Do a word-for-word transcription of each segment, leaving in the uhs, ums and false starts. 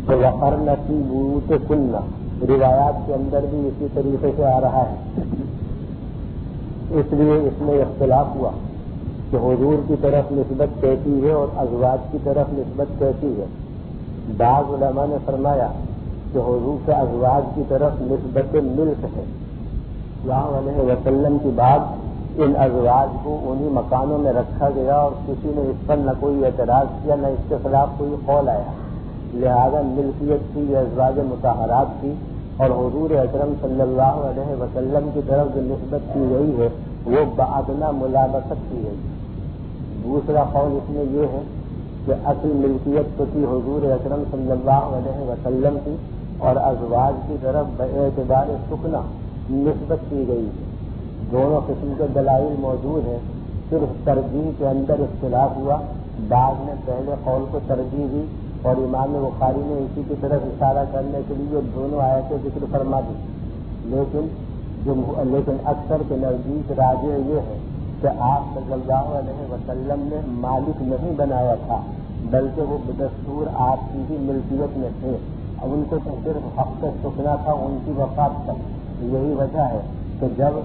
تو وقرن فی بیوتکن روایات کے اندر بھی اسی طریقے سے آ رہا ہے. اس لیے اس میں اختلاف ہوا کہ حضور کی طرف نسبت کیسی ہے اور ازواج کی طرف نسبت کیسی ہے. بعض علماء نے فرمایا کہ حضور کے ازواج کی طرف نسبت ملک ہے. صلی اللہ علیہ وسلم کی بعد ان ازواج کو انہی مکانوں میں رکھا گیا اور کسی نے اس پر نہ کوئی اعتراض کیا نہ اس کے خلاف کوئی قول آیا. لہذا ملکیت کی یہ ازواج مطہرات تھی اور حضور اکرم صلی اللہ علیہ وسلم کی طرف جو نسبت کی گئی ہے وہ بادنا ملابست کی گئی. دوسرا قول اس میں یہ ہے کہ اصل ملکیت تو تھی حضور اکرم صلی اللہ علیہ وسلم کی اور ازواج کی طرف باعتبار سکنا نسبت کی گئی. دونوں قسم کے دلائل موجود ہیں. صرف ترجیح کے اندر اختلاف ہوا. بعض نے پہلے قول کو ترجیح دی اور امام بخاری نے اسی کی طرف اشارہ کرنے کے لیے دونوں آیتیں ذکر فرما دی. لیکن لیکن اکثر کے نزدیک راجع یہ ہے کہ آپ صلی اللہ علیہ وسلم نے مالک نہیں بنایا تھا بلکہ وہ بدستور آپ کی ہی ملکیت میں تھے. اب ان کو تو صرف حق سے سکنا تھا ان کی وفات تک. یہی وجہ ہے کہ جب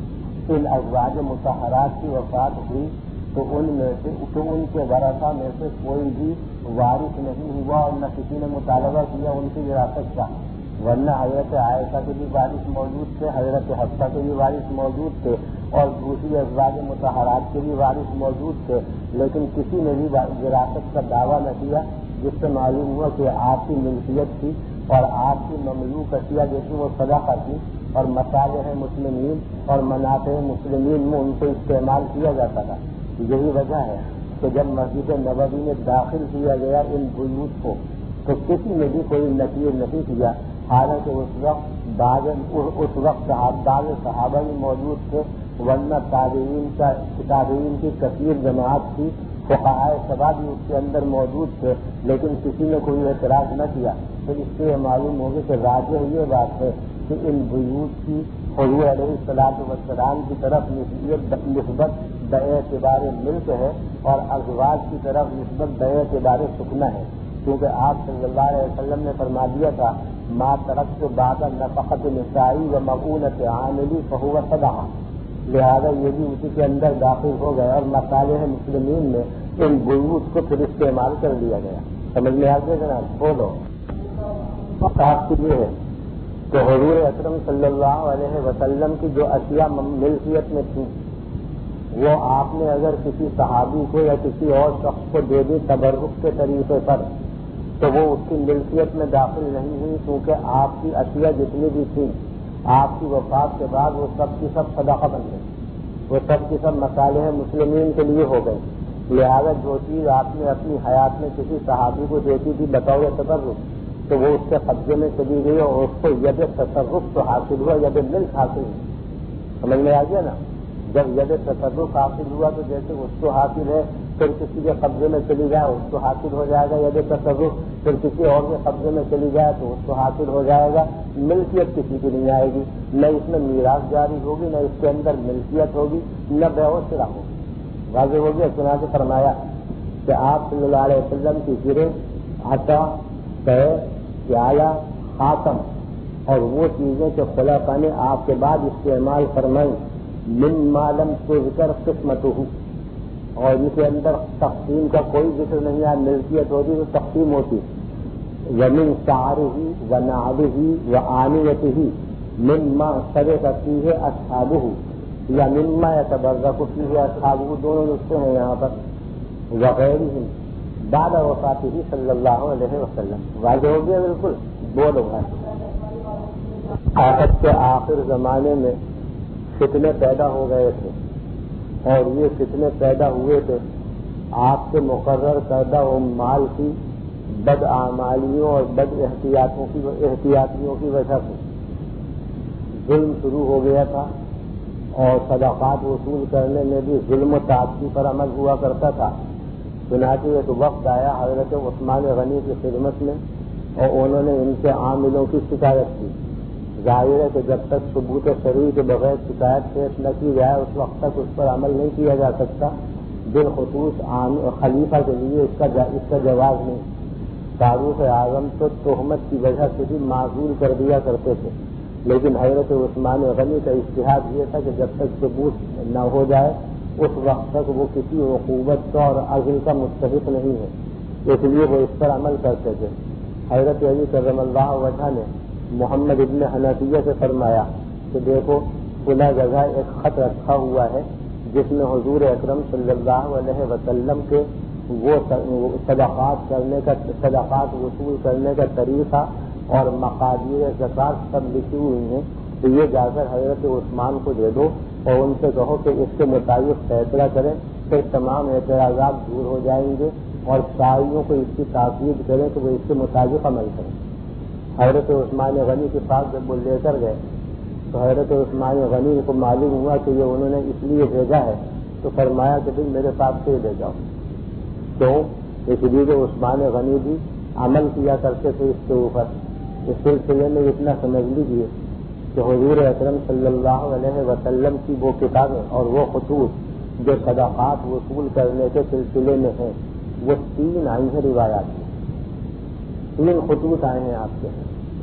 ان ازواج مطہرات کی وفات ہوئی تو ان میں سے تو ان کے ورثہ میں سے کوئی بھی وارث نہیں ہوا اور نہ کسی نے مطالبہ کیا ان کی وراثت کا. ورنہ حضرت عائشہ کے بھی وارث موجود تھے, حضرت حفصہ کے بھی وارث موجود تھے اور دوسری ازواج مطہرات کے بھی وارث موجود تھے. لیکن کسی نے بھی وراثت کا دعویٰ نہ کیا جس سے معلوم ہوا کہ آپ کی ملکیت تھی اور آپ کی مملوک اشیاء جو تھی وہ صدقہ تھی اور مصالح مسلمین اور منافع مسلمین میں ان کو استعمال کیا جاتا تھا. یہی وجہ ہے کہ جب مسجد نبوی میں داخل کیا گیا ان بیوت کو تو کسی نے بھی کوئی نکیر نہیں کیا. حالانکہ اس وقت بعض اس وقت بعض صحابہ بھی موجود تھے ورنہ تابعین کا تابعین کی کثیر جماعت تھی. فقہائے سبا بھی اس کے اندر موجود تھے لیکن کسی نے کوئی اعتراض نہ کیا. تو اس سے معلوم ہوگی کہ راجع یہ بات ہے کہ ان بیوت کی حضور علیہ الصلوۃ والسلام کی طرف نسبت باعتبار ملک ہے اور ازواج کی طرف نسبت باعتبار سکنا ہے. کیونکہ آپ صلی اللہ علیہ وسلم نے فرما دیا تھا ما ترکت بعد نفقۃ نسائی و مؤونۃ عاملی فہو صدقہ. لہذا یہ بھی اسی کے اندر داخل ہو گیا اور مصالح مسلمین میں ان بیوت کو پھر استعمال کر لیا گیا. سمجھ میں آ گیا جناب؟ بولو. بات یہ ہے کہ حضور اکرم صلی اللہ علیہ وسلم کی جو اشیاء ملکیت میں تھی وہ آپ نے اگر کسی صحابی کو یا کسی اور شخص کو دے دی تبرک کے طریقے پر تو وہ اس کی ملکیت میں داخل نہیں ہوئی کیونکہ آپ کی اشیاء جتنی بھی تھیں آپ کی وفات کے بعد وہ سب کی سب صدقہ بن گئی. وہ سب کی سب مصالح مسلمین کے لیے ہو گئی. لہذا جو چیز آپ نے اپنی حیات میں کسی صحابی کو دیتی تھی بطور تبرک تو وہ اس کے قبضے میں چلی گئی اور اس کو ید تصرف تو حاصل ہوا, ید ملک حاصل ہوئی. سمجھ میں آ گیا نا؟ جب ید تصرف حاصل ہوا تو جیسے اس کو حاصل ہے پھر کسی کے قبضے میں چلی جائے اس کو حاصل ہو جائے گا ید تصرف. پھر کسی اور کے قبضے میں چلی جائے تو اس کو حاصل ہو جائے گا. ملکیت کسی کی نہیں آئے گی, نہ اس میں میراث جاری ہوگی, نہ اس کے اندر ملکیت ہوگی, نہ بیع و شرا ہوگی. واضح ہو گیا. چنانچہ فرمایا کہ آپ صلی اللہ علیہ وسلم کی گرے عطا طے پیالہ خاتم اور وہ چیزیں کہ خلفاء نے آپ کے بعد استعمال فرمائی مما لم تذکر قسمتہ اور ان کے اندر تقسیم کا کوئی ذکر نہیں ہے. ملکیت ہوتی تو تقسیم ہوتی. ومن شعرہ ونعلہ وآنیتہ مما سرق فیہ اصحابہ یا مما یتبرک فیہ اصحابہ, دونوں نسخے ہیں یہاں پر. وغیرہ بعد وفاتہ صلی اللہ علیہ وسلم. واضح ہو گیا بالکل. بولو بھائی. آخرت کے آخر زمانے میں فتنے پیدا ہو گئے تھے اور یہ فتنے پیدا ہوئے تھے آپ کے مقرر کردہ مال کی بد اعمالیوں اور بد احتیاطوں کی احتیاطیوں کی وجہ سے. ظلم شروع ہو گیا تھا اور صدقات وصول کرنے میں بھی ظلم و تعدی پر عمل ہوا کرتا تھا. چنانچہ ایک وقت آیا حضرت عثمان غنی کی خدمت میں اور انہوں نے ان کے عاملوں کی شکایت کی. ظاہر ہے کہ جب تک ثبوت شرعی کے بغیر شکایت پیش نہ کی جائے اس وقت تک اس پر عمل نہیں کیا جا سکتا. بالخصوص خلیفہ کے لیے اس کا اس کا جواز نہیں. فاروق اعظم تو تہمت کی وجہ سے بھی معزول کر دیا کرتے تھے، لیکن حضرت عثمان غنی کا اجتہاد یہ تھا کہ جب تک ثبوت نہ ہو جائے اس وقت تک وہ کسی عقوبت کا اور عزل کا مستحق نہیں ہے، اس لیے وہ اس پر عمل کرتے تھے۔ حضرت علی کرم اللہ وجہ نے محمد ابن حنفیہ سے فرمایا کہ دیکھو فلاں جگہ ایک خط رکھا ہوا ہے جس میں حضور اکرم صلی اللہ علیہ وسلم کے وہ صدقات کرنے کا صدقات وصول کرنے کا طریقہ اور مقادیر زکات سب لکھی ہوئی ہیں، تو یہ جا کر حضرت عثمان کو دے دو اور ان سے کہو کہ اس کے مطابق فیصلہ کریں، پھر تمام اعتراضات دور ہو جائیں گے اور شاعریوں کو اس کی تاکید کریں کہ وہ اس کے مطابق عمل کریں۔ حضرت عثمان غنی کے پاس جب وہ لے کر گئے تو حضرت عثمان غنی کو معلوم ہوا کہ یہ انہوں نے اس لیے بھیجا ہے، تو فرمایا کہ تم میرے پاس سے لے جاؤ۔ کیوں؟ اس لیے کہ عثمان غنی بھی عمل کیا کرتے تھے اس کے اوپر۔ اس سلسلے میں اتنا سمجھ لیجیے کہ حضور اکرم صلی اللہ علیہ وسلم کی وہ کتابیں اور وہ خطوط جو صدقات وصول کرنے کے سلسلے میں ہیں وہ تین آئی ہیں روایات میں، تین خطوط آئے ہیں آپ کے۔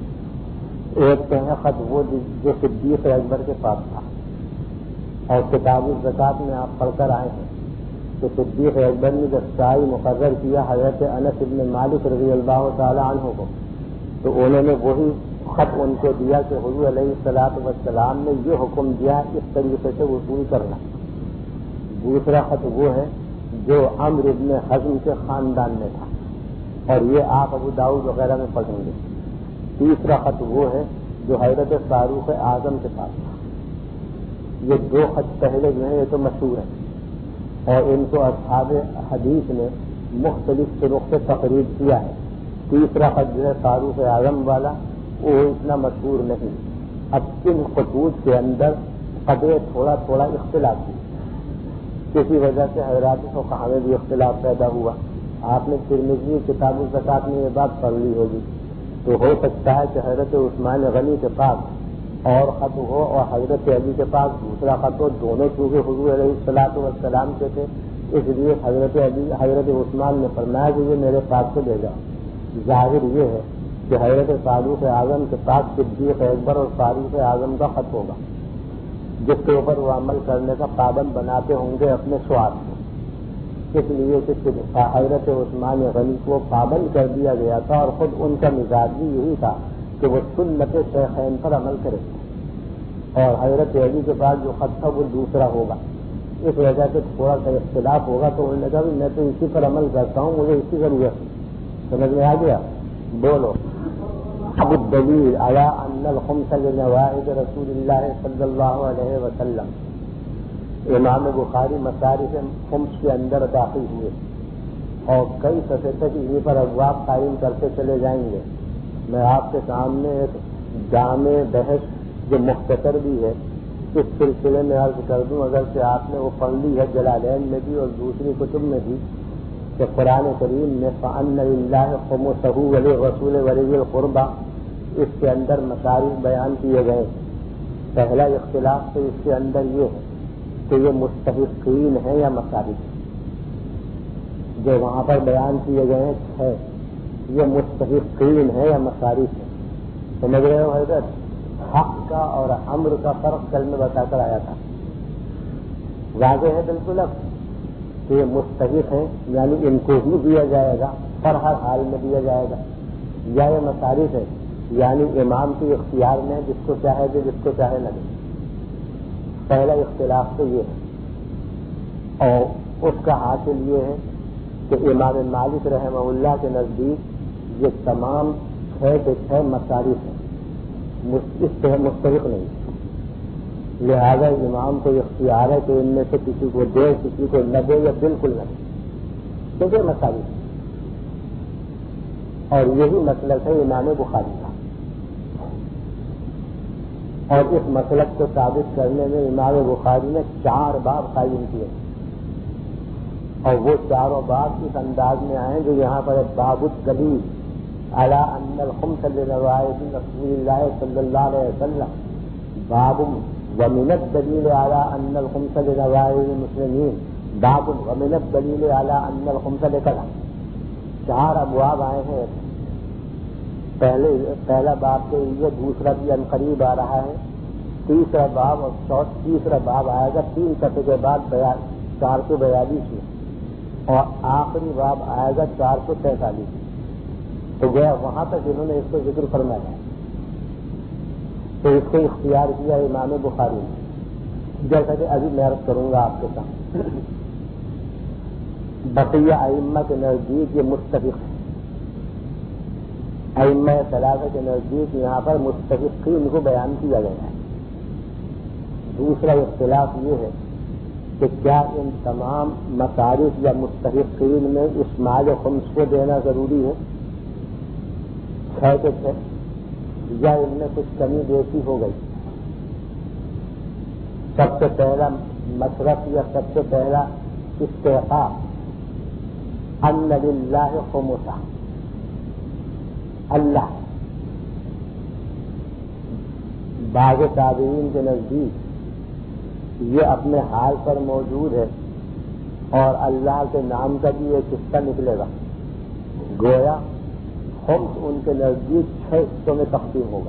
ایک تو ہے خط وہ جو صدیق اکبر کے پاس تھا، اور کتاب الزکات میں آپ پڑھ کر آئے ہیں تو صدیق اکبر نے جب سائی مقرر کیا حضرت انس بن مالک رضی اللہ تعالی عنہ کو، تو انہوں نے وہی خط ان کو دیا کہ حضور علیہ الصلوۃ والسلام نے یہ حکم دیا اس طریقے سے وصول کرنا۔ دوسرا خط وہ ہے جو عمرو بن حزم کے خاندان میں تھا، اور یہ آپ ابو داؤد وغیرہ میں پڑھیں گے۔ تیسرا خط وہ ہے جو حضرت فاروق اعظم کے پاس تھا۔ یہ دو خط پہلے جو ہیں یہ تو مشہور ہیں اور ان کو اصحاب حدیث نے مختلف طرق سے تقریر کیا ہے۔ تیسرا خط جو ہے فاروق اعظم والا وہ اتنا مشہور نہیں۔ اب ان خطوط کے اندر قدرے تھوڑا تھوڑا اختلاف ہوئی، کسی وجہ سے حضرات کو کہاں میں بھی اختلاف پیدا ہوا۔ آپ نے ترمذی کتاب الزکات میں یہ بات پڑھ لی ہوگی، تو ہو سکتا ہے کہ حضرت عثمان غنی کے پاس اور خط ہو اور حضرت علی کے پاس دوسرا خط ہو، دونوں چونکہ حضور علیہ الصلوۃ والسلام کے تھے، اس لیے حضرت علی حضرت عثمان نے فرمایا کہ یہ میرے پاس سے لے جاؤ۔ ظاہر یہ ہے کہ حضرت فاروق اعظم کے پاس صدیق اکبر اور فاروق اعظم کا خط ہوگا جس کے اوپر وہ عمل کرنے کا پابند بناتے ہوں گے اپنے سواد کو، اس لیے کہ حضرت عثمان غنی کو پابند کر دیا گیا تھا اور خود ان کا مزاج بھی یہی تھا کہ وہ سنت شیخین پر عمل کرے، اور حضرت علی کے پاس جو خط تھا وہ دوسرا ہوگا۔ اس وجہ سے تھوڑا سا اختلاف ہوگا، تو انہوں نے کہا میں تو اسی پر عمل کرتا ہوں، مجھے اسی ضرورت ہے۔ سمجھ میں آ گیا؟ بولو۔ اب الدلیل علی ان الخمس لنوائب رسول اللہ صلی اللہ علیہ وسلم۔ امام بخاری مصارف خمس کے اندر داخل ہوئے اور کئی صفحے تک انہیں پر ابواب قائم کرتے چلے جائیں گے۔ میں آپ کے سامنے ایک جامع بحث جو مختصر بھی ہے اس سلسلے میں عرض کر دوں، اگرچہ آپ نے وہ پڑھ لی ہے جلالین میں بھی اور دوسری کتب میں بھی، کہ قرآن کریم میں فَأَنَّ لِلَّهِ خُمُسَهُ وَلِلرَّسُولِ وَلِذِي الْقُرْبَى اس کے اندر مصارف بیان کیے گئے۔ پہلا اختلاف تو اس کے اندر یہ ہے کہ یہ مستحقین ہیں یا مصارف ہیں، جو وہاں پر بیان کیے گئے ہیں یہ مستحقین ہیں یا مصارف ہیں۔ سمجھ رہے ہو حضرت؟ حق کا اور امر کا فرق کل میں بتا کر آیا تھا، واضح ہے بالکل اب کہ یہ مستحق ہیں، یعنی ان کو ہی دیا جائے گا اور ہر حال میں دیا جائے گا، یا یہ مصارف ہے یعنی امام کے اختیار میں جس کو چاہے دے جس کو چاہے نہ دے۔ پہلا اختلاف تو یہ ہے، اور اس کا حاصل یہ ہے کہ امام مالک رحمہ اللہ کے نزدیک یہ تمام چھ کے چھ مصارف ہیں، اس سے مستحق نہیں، لہذا امام کو اختیار ہے کہ ان میں سے کسی کو دے کسی کو نہ دے یا بالکل نہ دے، کیونکہ مصارف ہے۔ اور یہی مسلک ہے امام بخاری کا، اور اس مسلک کو ثابت کرنے میں امام بخاری نے چار باب قائم کیے، اور وہ چاروں باب اس انداز میں آئے جو یہاں پر باب الدلیل علی ان الخمس لنوائب رسول اللہ صلی اللہ علیہ وسلم، باب ومن الدلیل علی ان الخمس لنوائب المسلمین، باب ومن الدلیل علی ان الخمس لکذا۔ چار ابواب آئے ہیں پہلے پہلا باب تو یہ، دوسرا بھی عنقریب آ رہا ہے، تیسرا باب اور چوتھ تیسرا باب آئے گا تین صفحے کے بعد چار سو بیالیس میں، اور آخری باب آئے گا چار سو تینتالیس میں. تو گیا وہاں تک انہوں نے اس کو ذکر فرمایا، تو اس کو اختیار کیا امام بخاری نے، جیسا کہ ابھی میں عرض کروں گا آپ کے ساتھ. بقیہ ائمہ کے نزدیک یہ متفق ہے، ائمہ ثلاثہ کے نزدیک یہاں پر متفقین کو بیان کیا گیا ہے. دوسرا اختلاف یہ ہے کہ کیا ان تمام مصارف یا متفقین میں اس مال خمس کو دینا ضروری ہے، چھ کے چھ، یا ان میں کچھ کمی بیشی ہو گئی. سب سے پہلا مصرف یا سب سے پہلا استحقاق ان للہ خمسہ، اللہ. بعض تابعین کے نزدیک یہ اپنے حال پر موجود ہے اور اللہ کے نام کا بھی ایک حصہ نکلے گا. گویا خمس ان کے نزدیک چھ حصوں میں تقسیم ہوگا.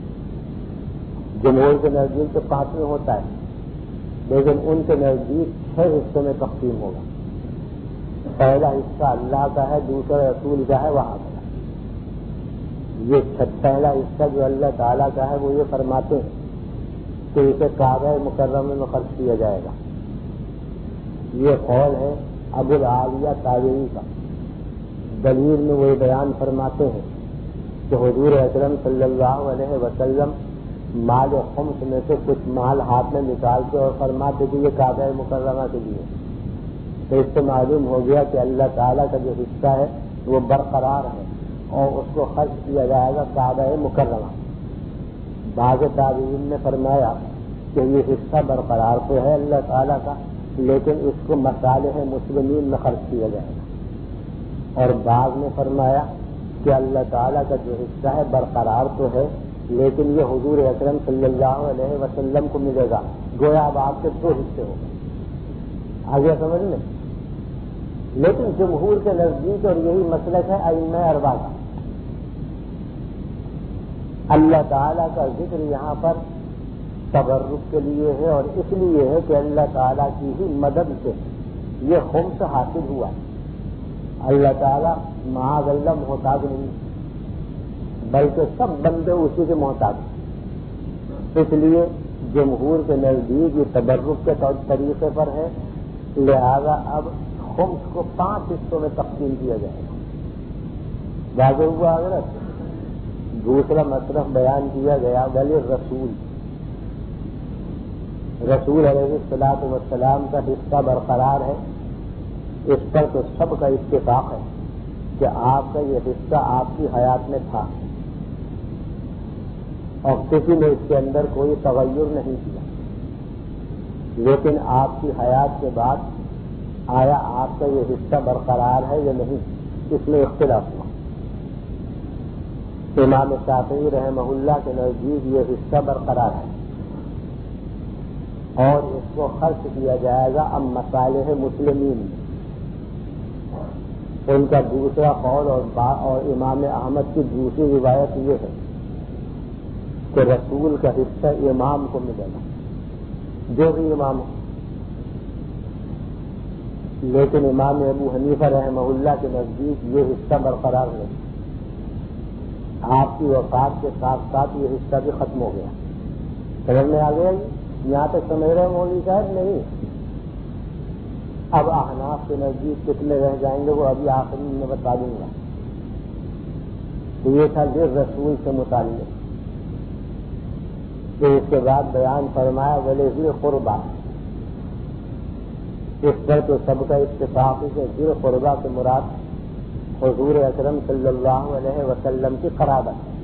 جمہور کے نزدیک تو پانچویں ہوتا ہے، لیکن ان کے نزدیک چھ حصوں میں تقسیم ہوگا. پہلا حصہ اللہ کا ہے، دوسرا رسول کا ہے، وہاں کا. یہ پہلا حصہ جو اللہ تعالیٰ کا ہے وہ یہ فرماتے ہیں کہ اسے کعبہ مکرمہ میں خرچ کیا جائے گا. یہ قول ہے ابو العالیہ تابعی کا. دلیل میں وہ بیان فرماتے ہیں کہ حضور اکرم صلی اللہ علیہ وسلم مال خمس میں سے کچھ مال ہاتھ میں نکالتے اور فرماتے کہ یہ کعبہ مکرمہ کے لیے. تو اس سے معلوم ہو گیا کہ اللہ تعالیٰ کا جو حصہ ہے وہ برقرار ہے اور اس کو خرچ کیا جائے گا کعبہ مکرمہ. بعض تابعین نے فرمایا کہ یہ حصہ برقرار تو ہے اللہ تعالیٰ کا، لیکن اس کو مصالح مسلمین میں خرچ کیا جائے گا. اور بعض نے فرمایا کہ اللہ تعالیٰ کا جو حصہ ہے برقرار تو ہے، لیکن یہ حضور اکرم صلی اللہ علیہ وسلم کو ملے گا. گویا اب آپ کے دو حصے ہو گئے. آگے سمجھ لیں. لیکن جمہور کے نزدیک اور یہی مسلک ہے ائمہ اربعہ کا، اللہ تعالیٰ کا ذکر یہاں پر تبرک کے لیے ہے اور اس لیے ہے کہ اللہ تعالیٰ کی ہی مدد سے یہ خمس حاصل ہوا ہے. اللہ تعالیٰ معاذ اللہ محتاج نہیں، بلکہ سب بندے اسی کے محتاج ہیں. اس لیے جمہور کے نزدیک یہ تبرک کے طریقے پر ہے، لہذا اب خمس کو پانچ حصوں میں تقسیم کیا جائے گا. واضح ہوا حضرت. دوسرا مصرف بیان کیا گیا ولی رسول، رسول علیہ الصلوۃ والسلام کا حصہ برقرار ہے. اس پر تو سب کا اتفاق ہے کہ آپ کا یہ حصہ آپ کی حیات میں تھا اور کسی نے اس کے اندر کوئی تغیر نہیں کیا. لیکن آپ کی حیات کے بعد آیا آپ کا یہ حصہ برقرار ہے یا نہیں، اس میں اختلاف ہوا. امام شافعی رحمہ اللہ کے نزدیک یہ حصہ برقرار ہے اور اس کو خرچ کیا جائے گا اب مصالح مسلمین میں. ان کا دوسرا قول اور, اور امام احمد کی دوسری روایت یہ ہے کہ رسول کا حصہ امام کو ملے گا، جو بھی امام ہو. لیکن امام ابو حنیفہ رحمہ اللہ کے نزدیک یہ حصہ برقرار ہے. آپ کی وفات کے ساتھ ساتھ یہ حصہ بھی ختم ہو گیا. سمجھ میں آ گیا؟ یہاں تک سمجھ رہے مولوی صاحب؟ نہیں. اب احناف کے نزدیک کتنے رہ جائیں گے وہ ابھی آخری میں بتا دوں گا. تو یہ تھا جو رسول سے متعلق. پھر اس کے بعد بیان فرمایا ولی ذی قربا. اس پر تو سب کا اتفاق ہے کہ ذی قربا سے مراد حضور اکرم صلی اللہ علیہ وسلم کی قرابت ہے.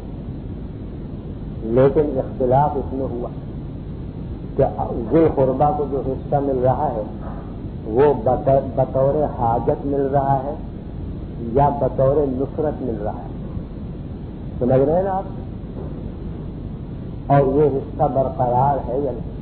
لیکن اختلاف اس میں ہوا کہ ذی قربا کو جو حصہ مل رہا ہے وہ بطور حاجت مل رہا ہے یا بطور نصرت مل رہا ہے. سمجھ رہے ہیں نا آپ؟ اور یہ حصہ برقرار ہے یا نہیں؟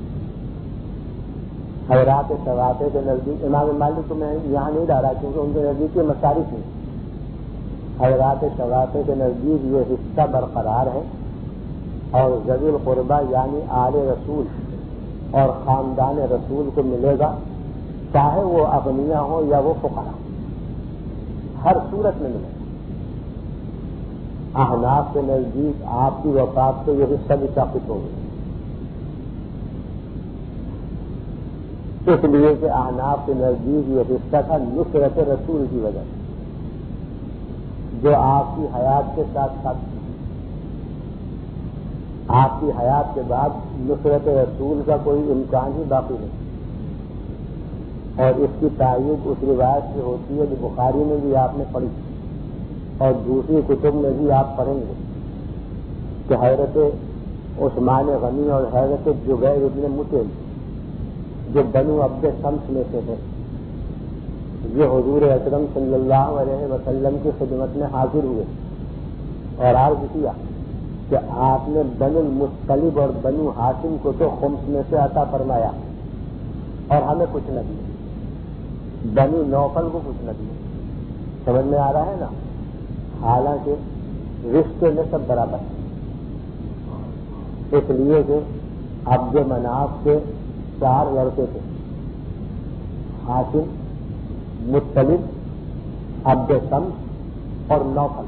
حضرات سواتے کے نزدیک امام مالک کو میں یہاں نہیں ڈالا کیونکہ ان کے نزدیک یہ مصارف نہیں. حضرات شواطے کے نزدیک یہ حصہ برقرار ہے، اور ذوی القربہ یعنی آل رسول اور خاندان رسول کو ملے گا، چاہے وہ اغنیاء ہوں یا وہ فقراء، ہر صورت میں ملے گا۔ احناف کے نزدیک آپ کی وفات سے یہ حصہ بھی ثابت ہو گیا، اس لیے کہ احناف کے نزدیک یہ حصہ تھا نصرت رسول کی وجہ سے، جو آپ کی حیات کے ساتھ ساتھ آپ کی حیات کے بعد نصرت رسول کا کوئی امکان ہی باقی نہیں، اور اس کی تائید اس روایت سے ہوتی ہے جو بخاری میں بھی آپ نے پڑھی اور دوسری کتب میں بھی آپ پڑھیں گے کہ حضرت عثمان غنی اور حضرت جبیر بن مطعم جو بنو عبد شمس میں سے ہیں، یہ حضور اکرم صلی اللہ علیہ وسلم کی خدمت میں حاضر ہوئے اور عرض کیا کہ آپ نے بنو المطلب اور بنو ہاشم کو تو خمس میں سے عطا فرمایا اور ہمیں کچھ نہ دیا، بنو نوفل کو کچھ نہ دیا۔ سمجھ میں آ رہا ہے نا؟ حالانکہ رشتے میں سب برابر ہیں، اس لیے کہ عبد مناف کے چار لڑکے تھے، ہاشم، مطلب، عبد شمس اور نوفل،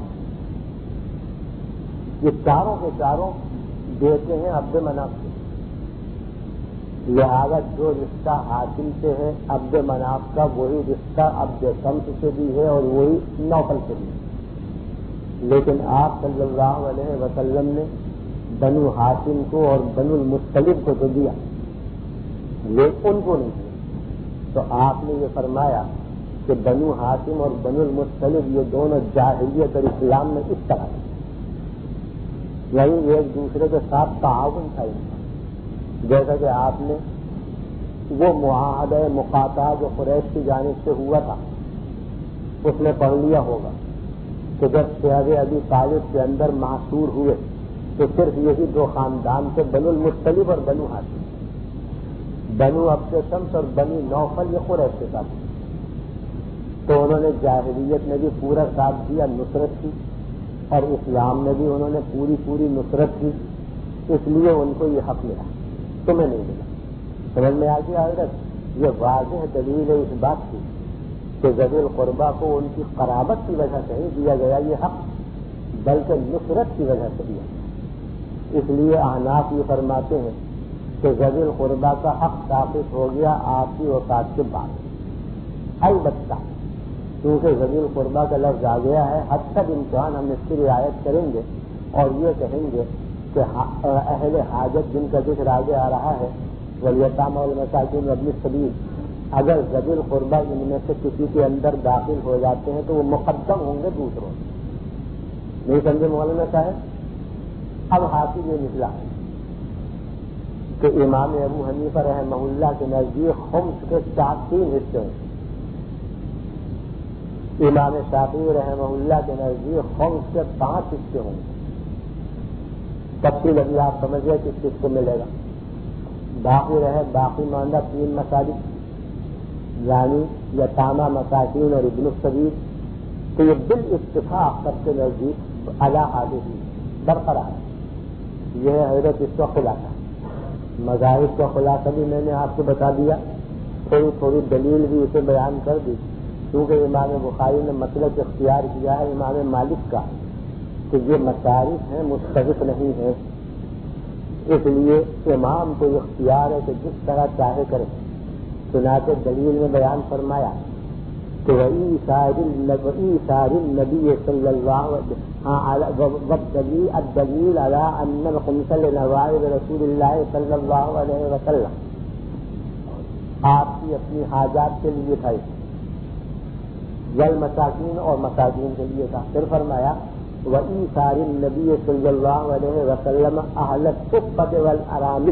یہ چاروں کے چاروں بیٹے ہیں عبد مناف سے، لہذا جو رشتہ ہاشم سے ہے عبد مناف کا، وہی رشتہ عبد شمس سے بھی ہے اور وہی نوفل سے بھی ہے۔ لیکن آپ صلی اللہ علیہ وسلم نے بنو ہاشم کو اور بنو المطلب کو تو دیا، لیکن ان کو نہیں دیا، تو آپ نے یہ فرمایا کہ بنو ہاشم اور بنو المطلب یہ دونوں جاہلیت اور اسلام میں اس طرح ہیں، یعنی ایک دوسرے کے ساتھ تعاون تھا، جیسا کہ آپ نے وہ معاہدہ مقاطعہ جو قریش کی جانب سے ہوا تھا اس میں پڑھ لیا ہوگا کہ جب شعب ابی طالب کے اندر محصور ہوئے تو صرف یہی دو خاندان تھے، بنو المطلب اور بنو ہاشم، بنو عبد شمس اور بنو نوفل یہ قریش کے ساتھ، تو انہوں نے جاہلیت میں بھی پورا ساتھ دیا، نصرت کی، اور اسلام میں بھی انہوں نے پوری پوری نصرت کی، اس لیے ان کو یہ حق ملا، تمہیں نہیں ملا۔ سمجھ میں آ گیا حضرت؟ یہ واضح دلیل ہے اس بات کی کہ ذوی القربہ کو ان کی قرابت کی وجہ سے نہیں دیا گیا یہ حق، بلکہ نصرت کی وجہ سے دیا گیا۔ اس لیے احناف یہ فرماتے ہیں کہ ذوی القربہ کا حق ثابت ہو گیا آپ کی وفات کے بعد، البتہ کیونکہ ذوی القربہ کا لفظ آ گیا ہے، حد تک امکان ہم اس کی رعایت کریں گے اور یہ کہیں گے کہ اہل حاجت جن کا ذکر آگے آ رہا ہے، والیتامی والمساکین وابن السبیل، اگر ذوی القربہ ان میں سے کسی کے اندر داخل ہو جاتے ہیں تو وہ مقدم ہوں گے دوسروں سے، نہیں سمجھے مولانا صاحب؟ اب حاصل یہ نکلا کہ امام ابو حنیفہ رحمہ اللہ کے نزدیک خمس کے چار تین حصے ہیں، امام شافعی رحمہ اللہ کے نزدیک خمس کے پانچ حصے ہوں گے، تفصیل ابھی آپ سمجھ گئے کس کس کو ملے گا، باقی رہے باقی ماندہ تین مساجد یعنی یتامى مساکین اور ابن السبیل، تو یہ بالاتفاق سب کے نزدیک علی حاضر برقرار ہے۔ یہ ہے حضرت اس کا خلاصہ، مذاہب کا خلاصہ بھی میں نے آپ کو بتا دیا، تھوڑی تھوڑی دلیل بھی اسے بیان کر دی، کیونکہ امام بخاری نے مسلک اختیار کیا ہے امام مالک کا کہ یہ مصارف ہیں مستغرق نہیں ہے، اس لیے امام کو اختیار ہے کہ جس طرح چاہے کرے۔ چنانچہ دلیل میں بیان فرمایا کہ وَإِيثَارِ النَّبِيِّ صلی اللہ علیہ الدلیل علی ان الخمس لنوائب رسول اللہ صلی اللہ علیہ وسلم، آپ کی اپنی حاجات کے لیے تھا، والمساکین اور مساکین کے لیے تھا۔ پھر فرمایا وَإِيثَارِ النَّبِيِّ صلی اللہ علیہ وسلم اہل الصفۃ والارامل،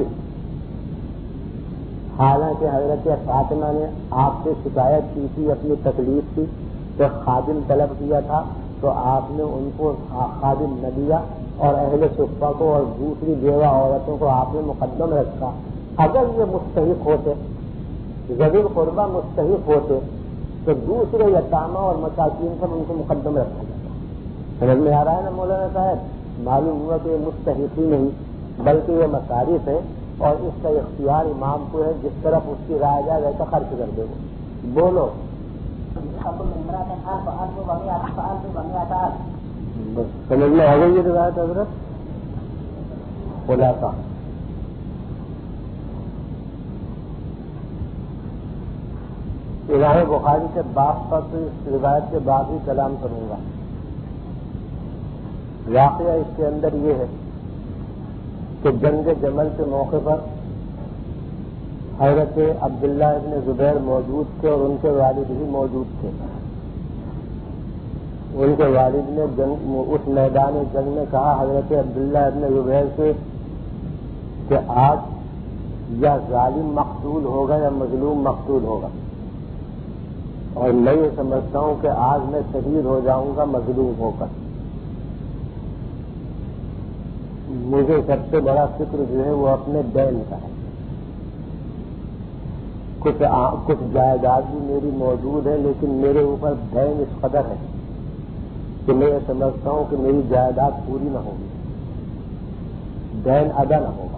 حالانکہ حضرت فاطمہ نے آپ سے شکایت کی تھی اپنی تکلیف کی، کہ خادم طلب کیا تھا تو آپ نے ان کو خادم نہ دیا اور اہل صفہ کو اور دوسری بیوہ عورتوں کو آپ نے مقدم رکھا۔ اگر یہ مستحق ہوتے، ذوی القربہ مستحق ہوتے، تو دوسرے یتامى اور مساکین پر ان کو مقدم رکھا جاتا، سمجھ میں آ رہا ہے نا مولانا صاحب؟ معلوم ہوا کہ یہ مستحقی نہیں بلکہ یہ مصارف ہے اور اس کا اختیار امام کو ہے، جس طرف اس کی رائے جائے ویسا خرچ کر دے وہ. بولو. سمجھ میں آ گئی یہ روایت حضرت؟ خلاصہ امام بخاری کے باب پر تو اس روایت کے بعد ہی کلام کروں گا. واقعہ اس کے اندر یہ ہے کہ جنگ جمل کے موقع پر حضرت عبداللہ ابن زبیر موجود تھے اور ان کے والد بھی موجود تھے. ان کے والد نے جنگ اس میدان جنگ میں کہا حضرت عبداللہ ابن زبیر سے کہ آج یا ظالم مقتول ہوگا یا مظلوم مقتول ہوگا، اور میں یہ سمجھتا ہوں کہ آج میں شہید ہو جاؤں گا مظلوم ہو کر. مجھے سب سے بڑا فکر جو ہے وہ اپنے دین کا ہے. کچھ کچھ جائیداد بھی میری موجود ہے، لیکن میرے اوپر دین اس قدر ہے کہ میں یہ سمجھتا ہوں کہ میری جائیداد پوری نہ ہوگی، دین ادا نہ ہوگا.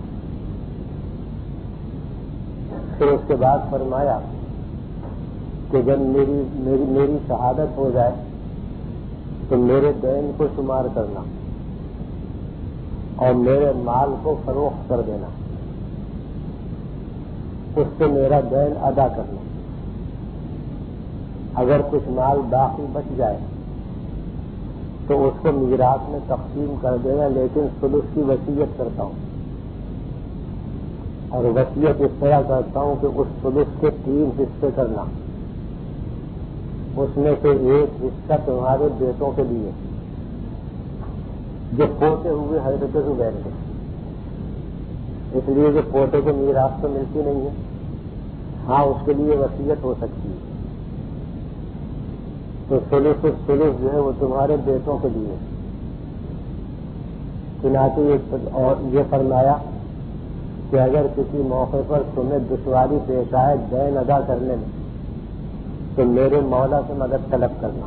پھر اس کے بعد فرمایا کہ جب میری میری میری شہادت ہو جائے تو میرے دین کو شمار کرنا اور میرے مال کو فروخت کر دینا، اس سے میرا دین ادا کرنا. اگر کچھ مال باقی بچ جائے تو اس کو میراث میں تقسیم کر دینا، لیکن ثلث کی وصیت کرتا ہوں، اور وصیت اس طرح کرتا ہوں کہ اس ثلث کے تین حصے کرنا. اس میں سے ایک حصہ تمہارے بیٹوں کے لیے جو پوتے ہوئے حضرت زبیر کے، اس لیے جو پوتے کو میراث تو ملتی نہیں ہے، ہاں اس کے لیے وصیت ہو سکتی ہے. تو ثلث ثلث جو ہے وہ تمہارے بیٹوں کے لیے. چنانچہ اور یہ فرمایا کہ اگر کسی موقع پر تمہیں دشواری پیش آئے دین ادا کرنے میں تو میرے مولا سے مدد طلب کرنا.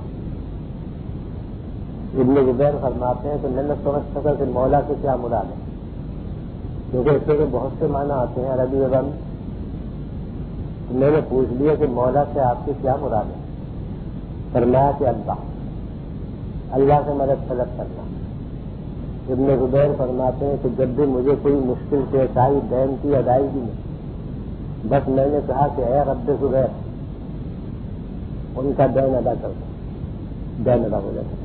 ابن زبیر فرماتے ہیں کہ میں نے سمجھ سکا کہ مولا سے کیا مراد ہے، کیونکہ اس کے بہت سے معنی آتے ہیں عربی زبان میں. میں نے پوچھ لیا کہ مولا سے آپ کی کیا مراد ہے؟ فرمایا کہ اللہ اللہ سے مدد طلب کرنا. ابن زبیر فرماتے ہیں کہ جب بھی مجھے کوئی مشکل پیش آئی دین کی ادائیگی میں، بس میں نے کہا کہ اے رب زبیر ان کا دین ادا کر دو، دین ادا ہو جاتا.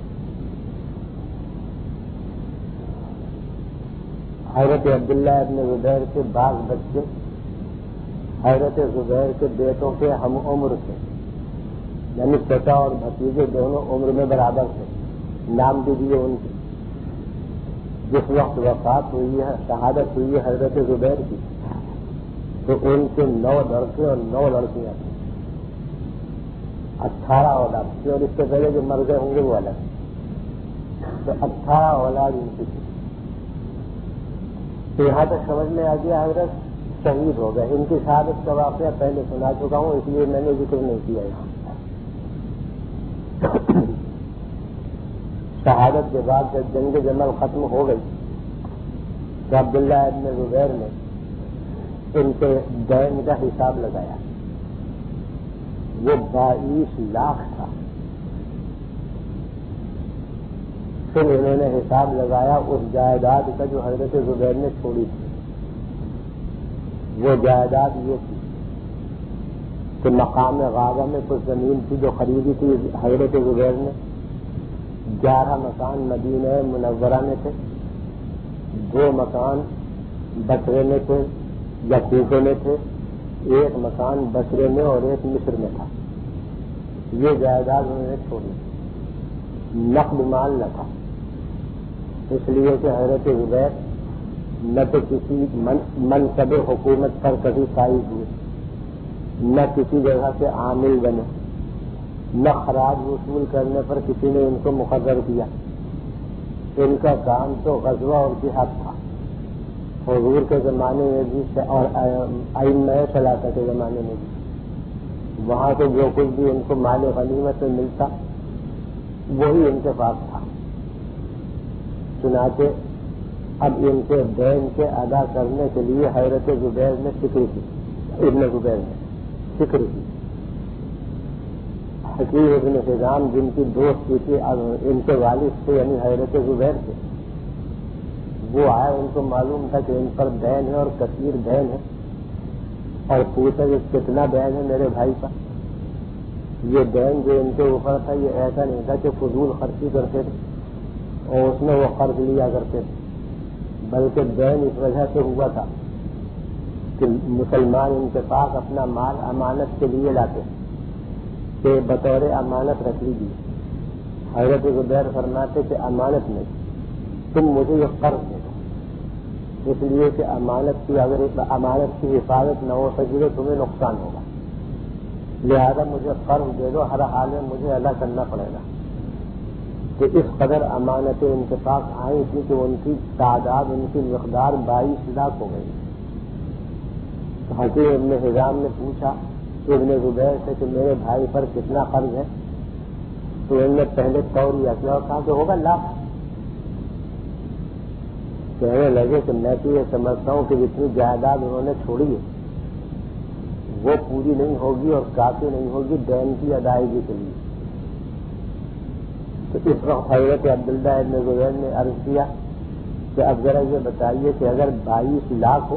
حضرت عبداللہ ابن زبیر کے بعض بچے حضرت زبیر کے بیٹوں کے ہم عمر تھے، یعنی چچا اور بھتیجے دونوں عمر میں برابر تھے. نام بھی دیے ان کے. جس وقت وفات ہوئی ہے، شہادت ہوئی ہے حضرت زبیر کی، تو ان کے نو لڑکے اور نو لڑکیاں تھیں، اٹھارہ اولاد تھی، اور اس سے پہلے جو مر گئے ہوں گے وہ الگ. تو اٹھارہ اولاد ان کی تھی. تو یہاں تک سمجھ میں آ گیا حضرت شہید ہو گئے. ان کی شہادت کا واقعہ پہلے سنا چکا ہوں، اس لیے میں نے ذکر نہیں کیا یہاں. شہادت کے بعد جب جنگ جمل ختم ہو گئی تو عبداللہ ابن زبیر نے ان کے دین کا حساب لگایا. وہ بائیس لاکھ تھا. پھر انہوں نے حساب لگایا اس جائیداد کا جو حضرت زبیر نے چھوڑی تھی. وہ جائیداد یہ تھی کہ مقام غابہ میں کچھ زمین تھی جو خریدی تھی حضرت زبیر نے. گیارہ مکان مدینہ منورہ میں تھے، دو مکان بصرے میں تھے یا کوفے میں تھے، ایک مکان بصرے میں اور ایک مصر میں تھا. یہ جائیداد انہوں نے چھوڑی. نقد مال نہ تھا، اس لیے کہ حضرت زبیر نہ تو کسی منصب حکومت پر کبھی فائز ہوئے، نہ کسی جگہ سے عامل بنے، نہ خراج وصول کرنے پر کسی نے ان کو مقرر کیا. ان کا کام تو غزوہ اور جہاد تھا. حضور کے زمانے میں بھی اور ائمہ ثلاثہ کے زمانے میں بھی وہاں سے جو کچھ بھی ان کو مال غنیمت میں ملتا وہی ان کے پاس تھا. چنانچہ اب ان کے دین کے ادا کرنے کے لیے حضرت زبیر نے فکر کی، ابن زبیر نے فکر کی۔ حکیم ابن حزام جن کی دوستی تھی ان کے والد سے یعنی حضرت زبیر سے، وہ آئے، ان کو معلوم تھا کہ ان پر دین ہے اور کثیر دین ہے، اور پوچھا کہ کتنا دین ہے میرے بھائی کا۔ یہ دین جو ان کے اوپر تھا یہ ایسا نہیں تھا کہ فضول خرچی کرتے تھے اور اس میں وہ قرض لیا کرتے تھے، بلکہ دین اس وجہ سے ہوا تھا کہ مسلمان ان کے پاس اپنا مال امانت کے لیے لاتے کہ بطور امانت رکھ لیجیے۔ حضرت زبیر فرماتے کہ امانت نہیں، تم مجھے یہ قرض دے دو، اس لیے کہ امانت کی اگر امانت کی حفاظت نہ ہو سکے تو تمہیں نقصان ہوگا، لہذا مجھے قرض دے دو، ہر حال میں مجھے ادا کرنا پڑے گا۔ کہ اس قدر امانتیں ان کے پاس آئی تھی کہ ان کی تعداد، ان کی مقدار بائیس لاکھ ہو گئی۔ تو حکیم ابن حزام نے پوچھا ابن زبیر سے کہ میرے بھائی پر کتنا قرض ہے؟ تو انہوں نے پہلے توریہ کیا اور کہا کہ ہوگا لاکھ۔ کہنے لگے کہ میں تو یہ سمجھتا ہوں کہ جتنی جائیداد انہوں نے چھوڑی ہے وہ پوری نہیں ہوگی اور کافی نہیں ہوگی دین کی ادائیگی کے لیے۔ تو اس وقت حضرت عبداللہ ابن زبیر نے عرض کیا کہ اب ذرا یہ بتائیے کہ اگر بائیس لاکھ ہو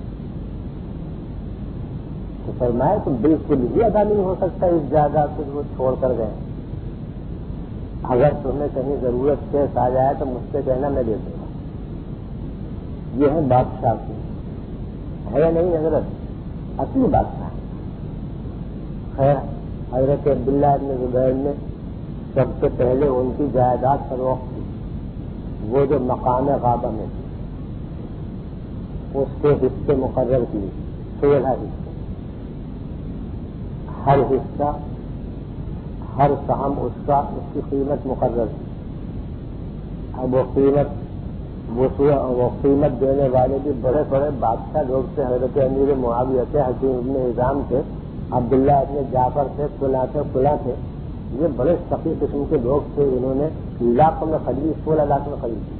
تو فرمایا تو بالکل ہی ادا نہیں ہو سکتا اس جائیداد کو وہ چھوڑ کر گئے، اگر تمہیں کہیں ضرورت پیش آ جائے تو مجھ سے کہنا میں دے دوں گا۔ یہ ہے بادشاہ کی ہے یا نہیں حضرت؟ اصلی بادشاہ ہے۔ حضرت عبداللہ ابن زبیر نے سب سے پہلے ان کی جائیداد فروخت کی، وہ جو مقام غابہ میں تھی اس کے حصے مقرر کیے، سولہ حصے، ہر حصہ ہر سہم اس کا اس کی قیمت مقرر تھی۔ اب وہ قیمت وہ قیمت دینے والے بھی بڑے بڑے بادشاہ لوگ تھے، حضرت امیر معاویہ تھے، حکیم ابن حزام تھے، عبداللہ ابن جعفر تھے، فلاں تھے فلاں تھے، یہ بڑے سخی قسم کے لوگ تھے، انہوں نے لاکھ میں خریدی، سولہ لاکھ میں خریدی۔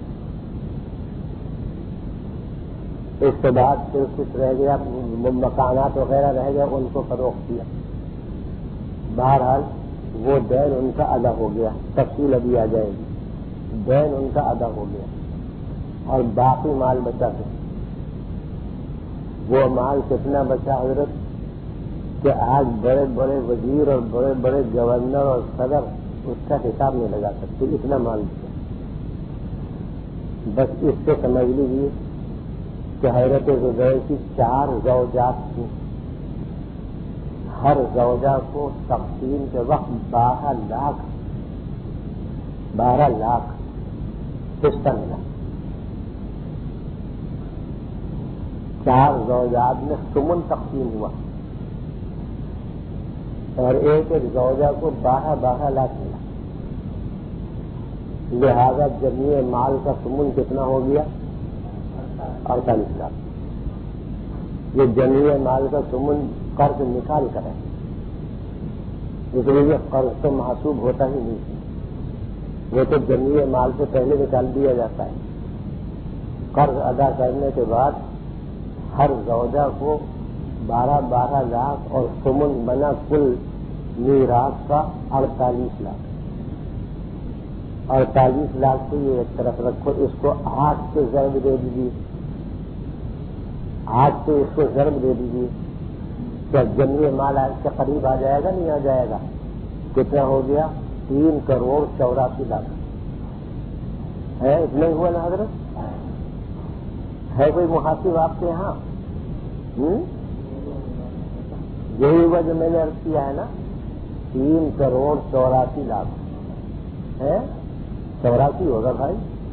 اس کے بعد پھر کچھ رہ گیا، مکانات وغیرہ رہ گئے، ان کو فروخت کیا۔ بہرحال وہ دین ان کا ادا ہو گیا، تفصیل ابھی آ جائے گی، دین ان کا ادا ہو گیا اور باقی مال بچا تھا۔ وہ مال کتنا بچا حضرت کہ آج بڑے بڑے وزیر اور بڑے بڑے گورنر اور صدر اس کا حساب نہیں لگا سکتے، اتنا مال بچا۔ بس اس سے سمجھ لیجیے کہ حضرت زبیر کی چار زوجات تھیں، ہر زوجہ کو تقسیم کے وقت بارہ لاکھ بارہ لاکھ حصہ ملا۔ چار زوجات میں سمن تقسیم ہوا اور ایک ایک زوجہ کو بارہ بارہ لاکھ ملا، لہذا جمعی مال کا سمن کتنا ہو گیا؟ اڑتالیس لاکھ۔ یہ جمعی مال کا سمن قرض نکال کر ہے، اس لیے قرض تو محسوب ہوتا ہی نہیں، وہ تو جمعی مال سے پہلے نکال دیا جاتا ہے۔ قرض ادا کرنے کے بعد ہر زوجہ کو بارہ بارہ لاکھ اور سمن بنا کل میراث کا اڑتالیس لاکھ۔ اڑتالیس لاکھ کو یہ ایک طرف رکھو، اس کو آٹھ سے ضرب دے دیجیے، آٹھ سے اس کو ضرب دے دیجیے، کیا جمعی مال آج کے قریب آ جائے گا؟ نہیں آ جائے گا؟ کتنا ہو گیا؟ تین کروڑ چوراسی لاکھ ہے، اتنا ہی ہوا نا حضرت؟ ہے کوئی محاسب آپ کے یہاں؟ یہی ہوا جو میں نے عرض کیا ہے نا، تین کروڑ چوراسی لاکھ ہے، چوراسی ہوگا بھائی،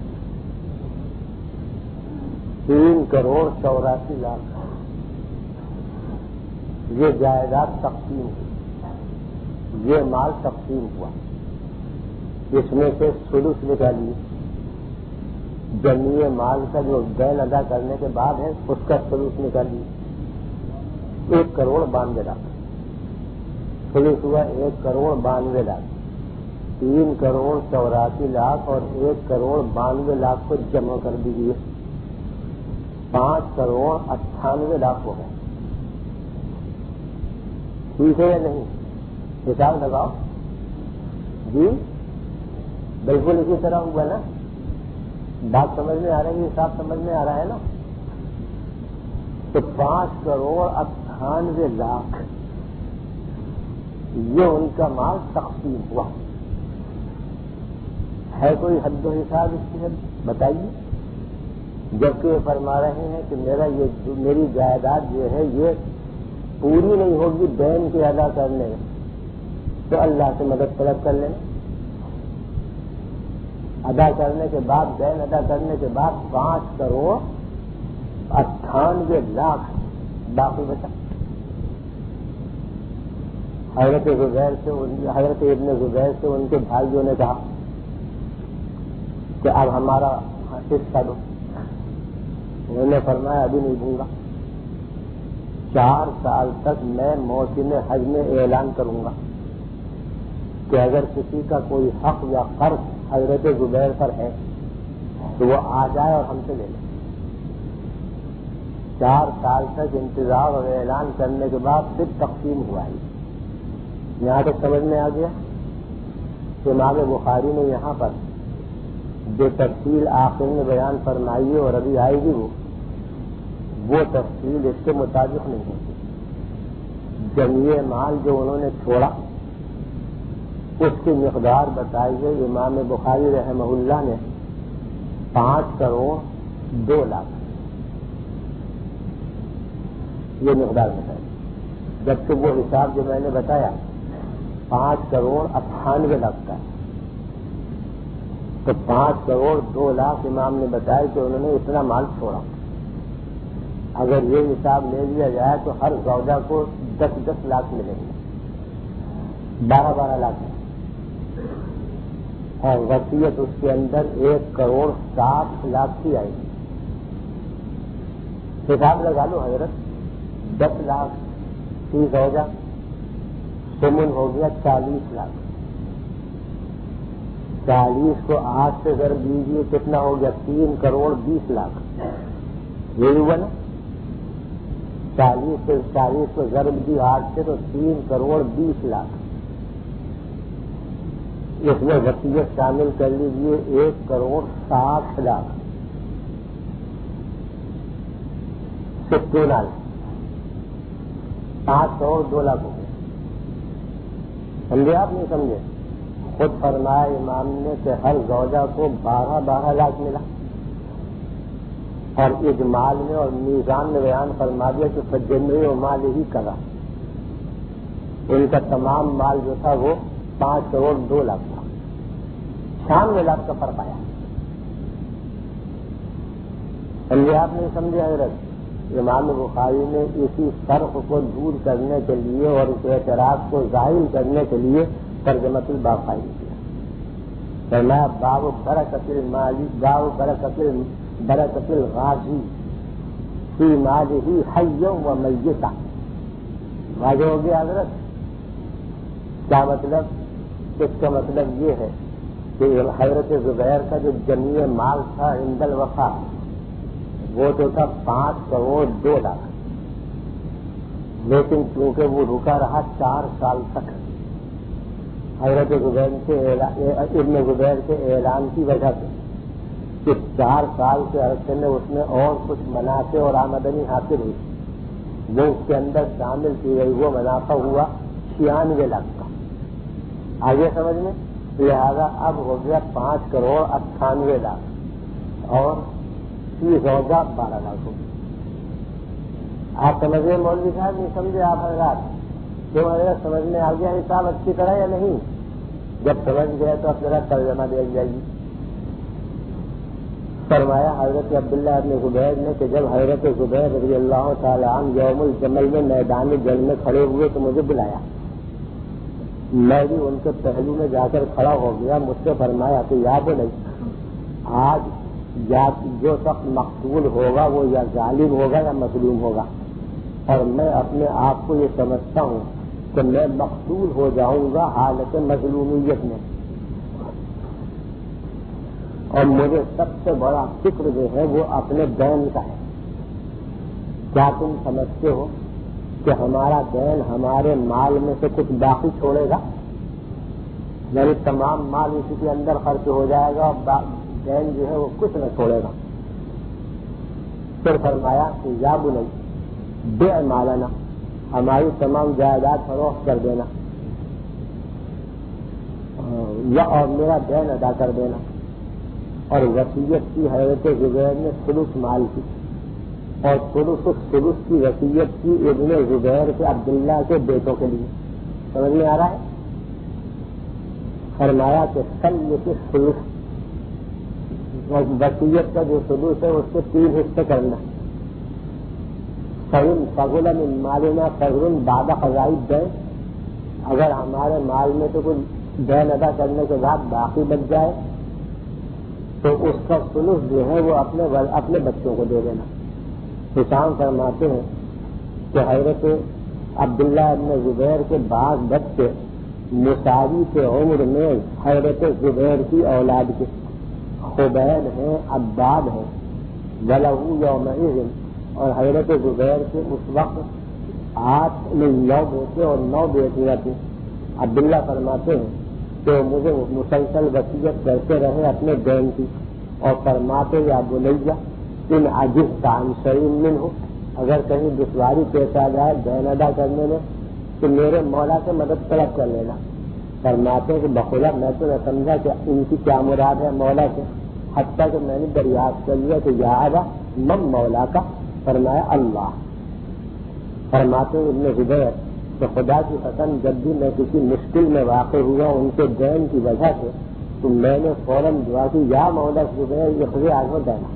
تین کروڑ چوراسی لاکھ یہ جائیداد تقسیم ہوئی، یہ مال تقسیم ہوا، اس میں سے سلوس نکالیے، جمعی مال کا جو دین ادا کرنے کے بعد ہے اس کا سلوس نکالیے، ایک کروڑ بانوے لاکھ سلوس ہوا، ایک کروڑ بانوے لاکھ۔ تین کروڑ چوراسی لاکھ اور ایک کروڑ بانوے لاکھ کو جمع کر دیجیے، پانچ کروڑ اٹھانوے لاکھ ہو گئے. ٹھیک ہے یا نہیں؟ حساب لگاؤ جی. بالکل اسی طرح ہوا نا. بات سمجھ میں آ رہی ہے؟ حساب سمجھ میں آ رہا ہے نا؟ تو پانچ کروڑ اٹھانوے لاکھ یہ ان کا مال تقسیم ہوا. ہے کوئی حد و حساب اس کی؟ حد بتائیے. جبکہ یہ فرما رہے ہیں کہ میرا یہ میری جائیداد جو ہے یہ پوری نہیں ہوگی دین کے ادا کرنے میں، تو اللہ سے مدد طلب کر لینا. ادا کرنے کے بعد دین ادا کرنے کے بعد پانچ کروڑ اٹھانوے لاکھ باقی بچا. حضرت زبیر سے حضرت ابن زبیر سے ان کے بھائیوں نے کہا کہ اب ہمارا حصہ دو. انہوں نے فرمایا ابھی نہیں دوں گا، چار سال تک میں موسم حج میں اعلان کروں گا کہ اگر کسی کا کوئی حق یا قرض حضرت زبیر پر ہے تو وہ آ جائے اور ہم سے لے لے. چار سال تک انتظار اور اعلان کرنے کے بعد پھر تقسیم ہوا ہے. یہاں تک سمجھ میں آ گیا. امام بخاری نے یہاں پر جو تفصیل آخر میں بیان فرمائی ہے اور ابھی آئے گی وہ وہ تفصیل اس کے مطابق نہیں ہوتی. جمیع مال جو انہوں نے چھوڑا اس کی مقدار بتائی گئی. امام بخاری رحمہ اللہ نے پانچ کروڑ دو لاکھ یہ مقدار بتائی، جبکہ وہ حساب جو میں نے بتایا پانچ کروڑ اٹھانوے لاکھ کا ہے. تو پانچ کروڑ دو لاکھ امام نے بتایا کہ انہوں نے اتنا مال چھوڑا. اگر یہ حساب لے لیا جائے تو ہر زوجہ کو دس دس لاکھ ملیں گے، بارہ بارہ لاکھ. اور وصیت اس کے اندر ایک کروڑ ساٹھ لاکھ کی آئے گی. حساب لگا لو حضرت. دس لاکھ تیس زوجہ سمن ہو گیا چالیس لاکھ. چالیس کو آٹھ سے ضرب دیجیے کتنا ہو گیا؟ تین کروڑ بیس لاکھ. یہ ہوا نا؟ چالیس سے چالیس کو ضرب دی آٹھ سے تو تین کروڑ بیس لاکھ. اس میں وصیت شامل کر لیجیے ایک کروڑ ساٹھ لاکھ. ستر لاکھ پانچ کروڑ دو لاکھ ہو گئے. سمجھے آپ نہیں سمجھے؟ خود فرمایا امام نے کہ ہر زوجہ کو بارہ بارہ لاکھ ملا. اور اجمال میں اور میزان میں بیان فرما دیا کہ فجمعی و مال ہی کرا. ان کا تمام مال جو تھا وہ پانچ کروڑ دو لاکھ تھا. چھیانوے لاکھ کا فرق آیا. سمجھے آپ نہیں سمجھے حضرت؟ امام بخاری نے اسی فرق کو دور کرنے کے لیے اور اس اعتراض کو ظاہر کرنے کے لیے ترجمۃ الباب قائم کیا. فرمایا باب برکت المالی باب برکت برکت الغازی فی مالہ حیا و میتا. واضح ہو گیا حضرت؟ کیا مطلب؟ اس کا مطلب یہ ہے کہ حضرت زبیر کا جو جمیع مال تھا عند الوفا وہ تو تھا پانچ کروڑ دو لاکھ، لیکن کیونکہ وہ رکا رہا چار سال تک حضرت زبیر کے ابن زبیر کے اعلان کی وجہ سے کہ چار سال کے عرصے میں اس میں اور کچھ منافع اور آمدنی حاصل ہوئی، وہ اس کے اندر شامل کی گئی. وہ منافع ہوا چھیانوے لاکھ کا. آگے سمجھ میں؟ لہذا اب ہو گیا پانچ کروڑ اٹھانوے لاکھ اور تیس زوجہ بارہ لاکھ ہو گئی. آپ سمجھ گئے مولوی صاحب؟ نہیں سمجھے آپ حضرات؟ کیوں حضرت سمجھ میں آ گیا حساب اچھی طرح یا نہیں؟ جب سمجھ گئے تو اب ذرا ترجمہ دے جائیے. فرمایا حضرت عبداللہ ابن زبیر نے کہ جب حضرت زبیر رضی اللہ تعالی عنہ یوم الجمل میں میدان جنگ میں کھڑے ہوئے تو مجھے بلایا. میں بھی ان کے پہلو میں جا کر کھڑا ہو گیا. مجھ سے فرمایا کہ یاد نہیں آج یا جو شخص مقتول ہوگا وہ یا ظالم ہوگا یا مظلوم ہوگا، اور میں اپنے آپ کو یہ سمجھتا ہوں کہ میں مقتول ہو جاؤں گا حالت مظلومیت میں. اور مجھے سب سے بڑا فکر جو ہے وہ اپنے دین کا ہے. کیا تم سمجھتے ہو کہ ہمارا دین ہمارے مال میں سے کچھ باقی چھوڑے گا؟ یعنی تمام مال اسی کے اندر خرچ ہو جائے گا اور دین جو ہے وہ کچھ نہ چھوڑے گا. پھر فرمایا کہ یا بنی بے مالانا، ہماری تمام جائیداد فروخت کر دینا یا اور میرا دین ادا کر دینا. اور وصیت کی حضرت زبیر نے ثلث مال کی، اور ثلث ثلث کی وصیت کی ابن زبیر کے عبداللہ کے بیٹوں کے لیے. سمجھ میں آ رہا ہے؟ فرمایا کہ ثلث ثلث، وصیت کا جو ثلث ہے اس کے تین حصے کرنا. فَإِن فَضُلَ مِن مَالِنَا فَضْلٌ بَعْدَ قَضَاءِ الدَّيْنِ، اگر ہمارے مال میں تو کچھ دین ادا کرنے کے بعد باقی بچ جائے تو اس کا ثلث جو ہے وہ اپنے اپنے بچوں کو دے دینا. حسام فرماتے ہیں کہ حضرت عبداللہ ابن زبیر کے بعض بچے مساوی کے عمر میں حضرت زبیر کی اولاد کے خبیب ہیں، عباد ہیں، وَلَهُ يَوْمَئِذٍ، اور حضرت زبیر کے اس وقت آٹھ نو بیٹے اور نو بیٹیاں تھیں. عبداللہ فرماتے ہیں کہ مجھے مسلسل وصیت کرتے رہے اپنے دین کی، اور فرماتے یا بنیہ ان عجزت عن شیء منہ، اگر کہیں دشواری پیش آ جائے دین ادا کرنے میں تو میرے مولا سے مدد طلب کر لینا. فرماتے کہ بخلا میں تو نہ سمجھا کہ ان کی کیا مراد ہے مولا سے، حتیٰ کہ میں نے دریافت کر لیا کہ یا ابا من مولا کا؟ فرمایا اللہ. فرماتے ابن زبیر کہ خدا کی قسم جب بھی میں کسی مشکل میں واقع ہوا ان کے دین کی وجہ سے تو میں نے فوراً دعا کی یا مولا زبیر یہ آگے دینا.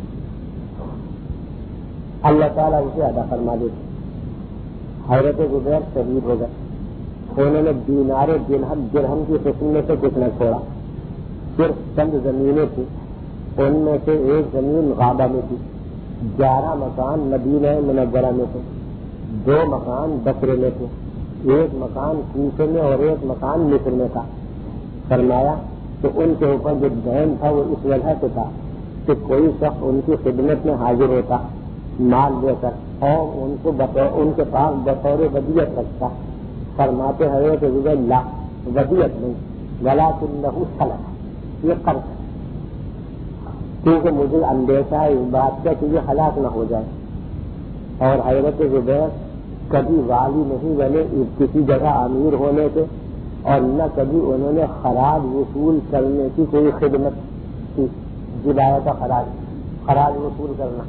اللہ تعالیٰ اسے ادا فرما دیتے. حضرت زبیر شہید ہو گئے. انہوں نے دینار درہم درہم کی قسم میں سے کچھ نہ چھوڑا، صرف چند زمینیں تھیں. ان میں سے ایک زمین غابہ میں تھی، گیارہ مکان مدینہ منورہ میں تھے، دو مکان بصرے میں تھے، ایک مکان کوفے میں اور ایک مکان مصر میں تھا. فرمایا کہ ان کے اوپر جو دین تھا وہ اس وجہ سے تھا کہ کوئی شخص ان کی خدمت میں حاضر ہوتا مال لے کر اور ان کو بطور ان کے پاس بطور ودیت رکھتا. فرماتے حضرت زبیر لا، ودیت نہیں، ولکنہ سلف، یہ قرض ہے، کیونکہ مجھے اندیشہ ہے اس بات کا کہ یہ ہلاک نہ ہو جائے. اور حضرت زبیر کبھی والی نہیں بنے کسی جگہ امیر ہونے سے، اور نہ کبھی انہوں نے خراج وصول کرنے کی کوئی خدمت کی. جبایت کا خراج خراج وصول کرنا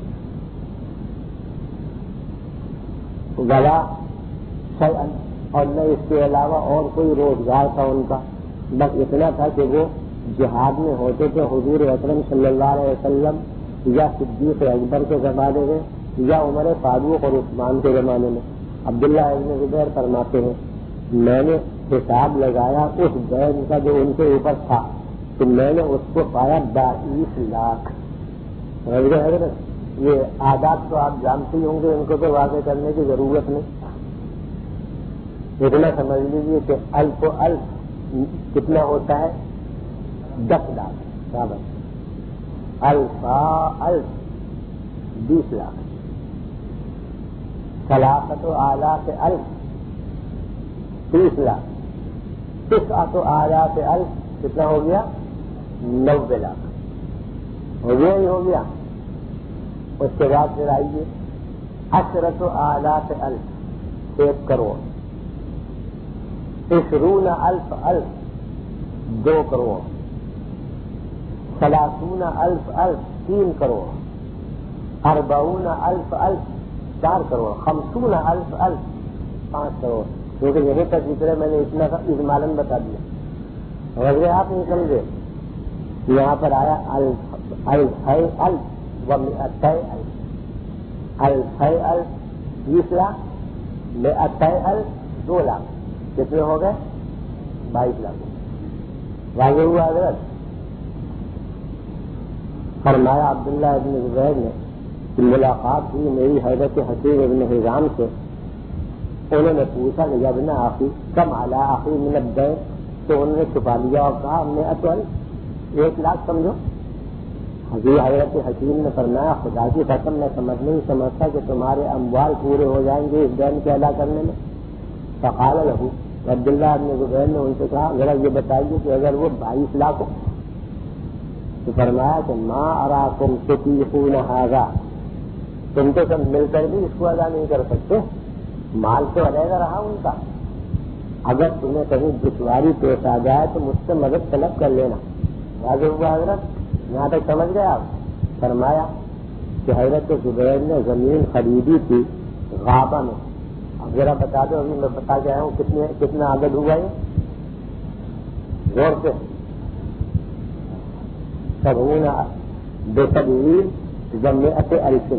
گلا شیئا، اور نہ اس کے علاوہ اور کوئی روزگار تھا ان کا. بس اتنا تھا کہ وہ جہاد میں ہوتے تھے حضور اکرم صلی اللہ علیہ وسلم یا صدیق اکبر کے زمانے میں یا عمر فاروق اور عثمان کے زمانے میں. عبداللہ ابن زبیر فرماتے ہیں میں نے حساب لگایا اس دین کا جو ان کے اوپر تھا تو میں نے اس کو پایا بائیس لاکھ. حضرت یہ آداب تو آپ جانتے ہی ہوں گے، ان کو تو واضح کرنے کی ضرورت نہیں. اتنا سمجھ لیجیے کہ الف و الف کتنا ہوتا ہے؟ دس لاکھ برابر. الفا الف بیس لاکھ. ثلاثت و آلاف الف تیس لاکھ. تسعۃ و آلاف الف کتنا ہو گیا؟ نوے لاکھ. ہو گیا ہی ہو گیا. اس کے بعد پھر آئیے عشرۃ و آلاف الف ایک کروڑ. عشرون الف الف دو کروڑ. ثلاثون الف الف تین کروڑ. اربعون الف الف چار کروڑ. خمسون الف الف پانچ کروڑ. کیونکہ یہیں تک ذکر ہے، میں نے اتنا اجمالاً بتا دیا. وغیرہ آپ نہیں سمجھے. یہاں پر آیا الف الف الف و مئتي الف. الف الف بیس لاکھ، مئتي الف دو لاکھ. کتنے ہو گئے؟ بائیس لاکھ. واضح ہوا حضرت. فرمایا عبداللہ ابن زبیر نے کہ ملاقات ہوئی میری حضرت حکیم ابن حزام سے. انہوں نے پوچھا کہ ابن آخی کم اعلی آخری من الدین، تو انہوں نے چھپا لیا اور کہا ہم نے اطول ایک لاکھ سمجھو. حضور حضرت حکیم نے فرمایا خدا کی قسم میں سمجھ نہیں سمجھتا کہ تمہارے اموال پورے ہو جائیں گے اس دین کے ادا کرنے میں. فقال له عبداللہ ابن زبیر نے ان سے کہا ذرا یہ بتائیے کہ اگر وہ بائیس لاکھ ہو تو فرمایا کہ ما اراکم تطیقون ھذا، تم تو سب مل کر بھی اس کو ادا نہیں کر سکتے، مال تو علیحدہ رہا ان کا. اگر تمہیں کہیں دشواری پیش آ جائے تو مجھ سے مدد طلب کر لینا. واضح ہوا حضرت؟ یہاں تک سمجھ گئے آپ؟ فرمایا کہ حضرت زبیر نے زمین خریدی تھی غابہ میں. اب ذرا بتا دو، ابھی میں بتا کے آیا ہوں کتنے کتنا عدد ہوا یہ غور سے. سبعون بسبعین جمعیت الف،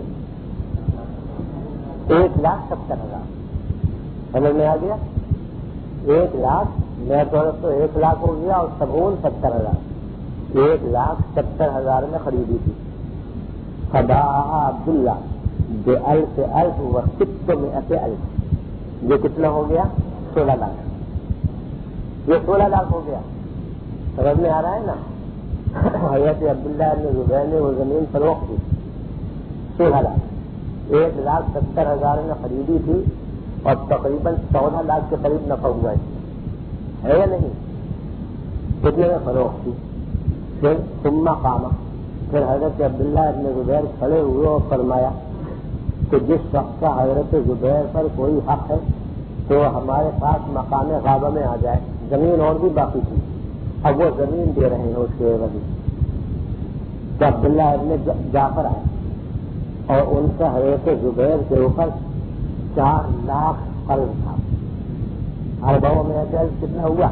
ایک لاکھ ستر ہزار. سمجھ میں آ گیا؟ ایک لاکھ میں تو ایک لاکھ ہو گیا اور سبعون ستر ہزار، ایک لاکھ ستر ہزار میں خریدی تھی. فباعها عبداللہ بألف الف و ستمائة الف، یہ کتنا ہو گیا؟ سولہ لاکھ. یہ سولہ لاکھ ہو گیا. سمجھ میں آ رہا ہے نا؟ حضرت عبداللہ ابن زبیر نے وہ زمین فروخت کی سولہ لاکھ، ایک لاکھ ستر ہزار میں خریدی تھی اور تقریباً چودہ لاکھ کے قریب نفع ہوا ہے یا نہیں؟ کتنے میں فروخت کی. پھر ثم قام، پھر حضرت عبداللہ ابن زبیر کھڑے ہوئے اور فرمایا کہ جس شخص کا حضرت زبیر پر کوئی حق ہے تو ہمارے پاس مقام غابہ میں آ جائے. زمین اور بھی باقی تھی، اب وہ زمین دے رہے ہیں اس کے عوض. تو عبداللہ ابن جعفر آئے اور ان کا حضرت زبیر کے اوپر چار لاکھ قرض تھا. اربعوں میں قرض کتنا ہوا؟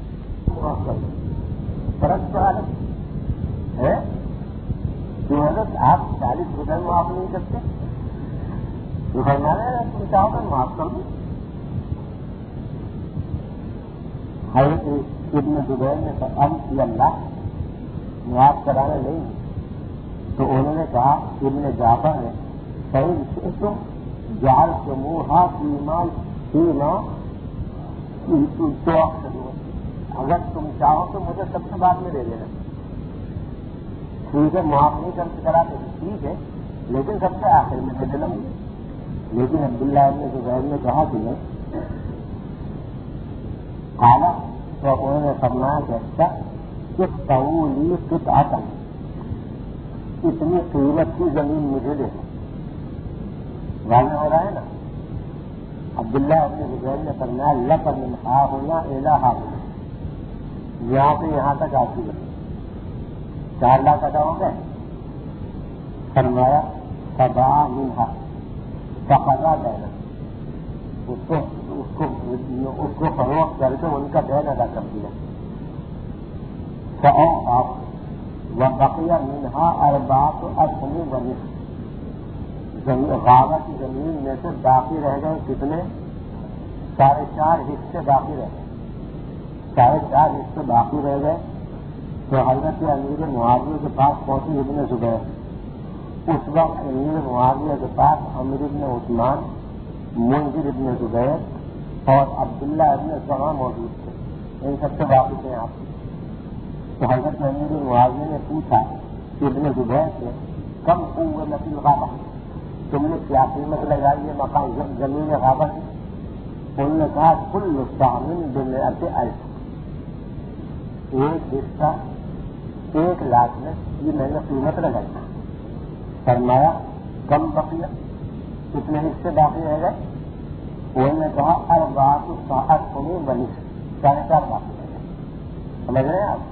فرق تو ہے کہ حضرت آپ چالیس روپئے معاف نہیں کرتے، تو فرمایا تم چاہو تو معاف کر دوں. حضرت ابن زبیر نے ام کی اللہ معاف کرانا نہیں، تو انہوں نے کہا ابن جعفر نے صحیح تم جال کے منہ ایمان سیما تو اگر تم چاہو تو مجھے سب سے بعد میں دے دینا. ٹھیک ہے معاف نہیں کر کراتے ٹھیک ہے، لیکن سب سے آخر میں دے دینا. لیکن عبداللہ ابن زبیر نے کہا کہ نہیں کھانا، تو انہوں نے فرمایا کہ اچھا کس قولی کس آتا اتنی قیمت کی زمین مجھے دے. واضح ہو رہا ہے نا؟ عبداللہ ابن زبیر نے فرمایا لقد من ہا ہونا الا ہا ہونا، یہاں سے یہاں تک آتی ہے چار لاکھ ادا ہو گئے. فرمایا سبا منہا فقضا دینا، اس کو اس کو اس کو فروخت کر کے ان کا دین ادا کر دیا. وبقیہ منہا اربعۃ اشہر ونصف، غابہ کی زمین میں سے باقی رہ گئے کتنے؟ ساڑھے چار حصے باقی رہ گئے. ساڑھے چار حصے باقی رہ گئے. تو حضرت امیر معاویہ کے پاس پہنچی ابن زبیر. اس وقت امیر معاویہ کے پاس عمرو بن عثمان، منذر ابن زبیر اور عبداللہ ابن زما موجود تھے. ان سب سے واقف ہیں آپ. تو حضرت امیر معاویہ نے پوچھا ابن زبیر سے کم قوت الغابہ، تم نے کیا قیمت لگائی ہے مقام زمین غابہ کی؟ انہوں نے کہا کل سامن بمئت الف، ایک حصہ ایک لاکھ میں یہ میں نے قیمت لگائی. فرمایا کم بقیہ، کتنے حصے باقی رہ گئے؟ انہوں نے کہا اربعۃ اشہر ونصف، ساڑھے چار باقی رہ گئے. سمجھ رہے ہیں آپ؟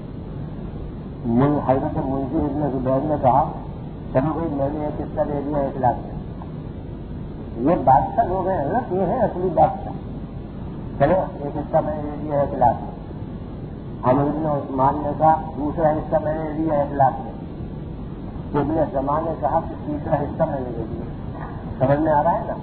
حضرت منذر ابن زبیر نے کہا چلو بھائی میں نے ایک حصہ دے دیا ایک لاکھ میں. یہ بادشاہ لوگ ہیں نا، یہ ہے اصلی بادشاہ. چلو ایک حصہ میں نے دے دیا ایک لاکھ میں. عمرو بن عثمان نے کہا دوسرا حصہ میں نے دیا ایک لاکھ میں. ابن زمان نے کہا کہ تیسرا حصہ میں نے دے دیا. سمجھ میں آ رہا ہے نا؟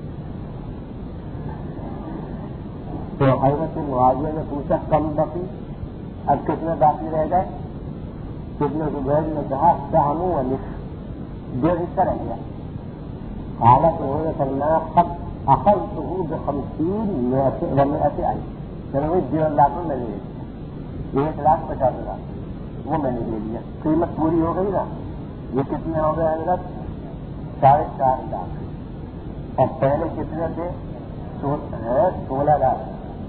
تو حضرت معاویہ نے پوچھا کم باقی، اب کتنے باقی رہ گئے؟ ابن زبیر نے کہا سہم و نصف، دو حصہ رہ گیا. حالت انہوں نے فرمایا خط اخذتہ بخمسین ومئت الف، چلو ڈیڑھ لاکھ میں لے لیا، ایک لاکھ پچاس ہزار. وہ میں نے لے لیا، قیمت پوری ہو گئی نا. یہ کتنے ہو گئے حضرت؟ ساڑھے چار لاکھ. اور پہلے کتنے تھے؟ سولہ لاکھ.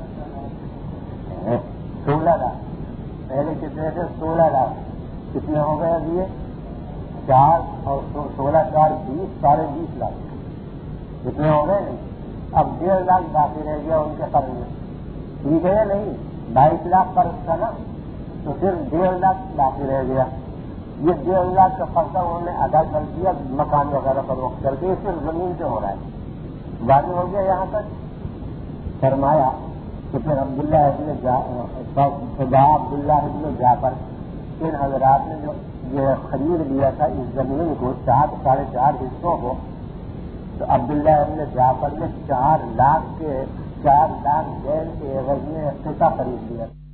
سولہ لاکھ پہلے کتنے تھے؟ سولہ لاکھ. کتنے ہو گئے ابھی یہ؟ چار اور سولہ چار بیس، ساڑھے بیس لاکھ. کتنے ہو گئے نہیں؟ اب ڈیڑھ لاکھ باقی رہ گیا ان کے قرض میں. ٹھیک ہے یا نہیں؟ بائیس لاکھ قرض تھا نا، تو صرف ڈیڑھ لاکھ باقی رہ گیا. یہ ڈیڑھ لاکھ کا قرضہ انہوں نے ادا کر دیا مکان وغیرہ پر وقت کر کے. صرف زمین سے ہو رہا ہے. واضح ہو گیا یہاں تک. فرمایا کہ پھر عبداللہ ابن جا عبداللہ ابن جعفر ان حضرات نے جو یہ خرید لیا تھا اس زمین کو چار ساڑھے چار حصوں کو، تو عبداللہ ابن جعفر نے چار لاکھ کے چار لاکھ دین کے عوض میں قطعہ خرید لیا.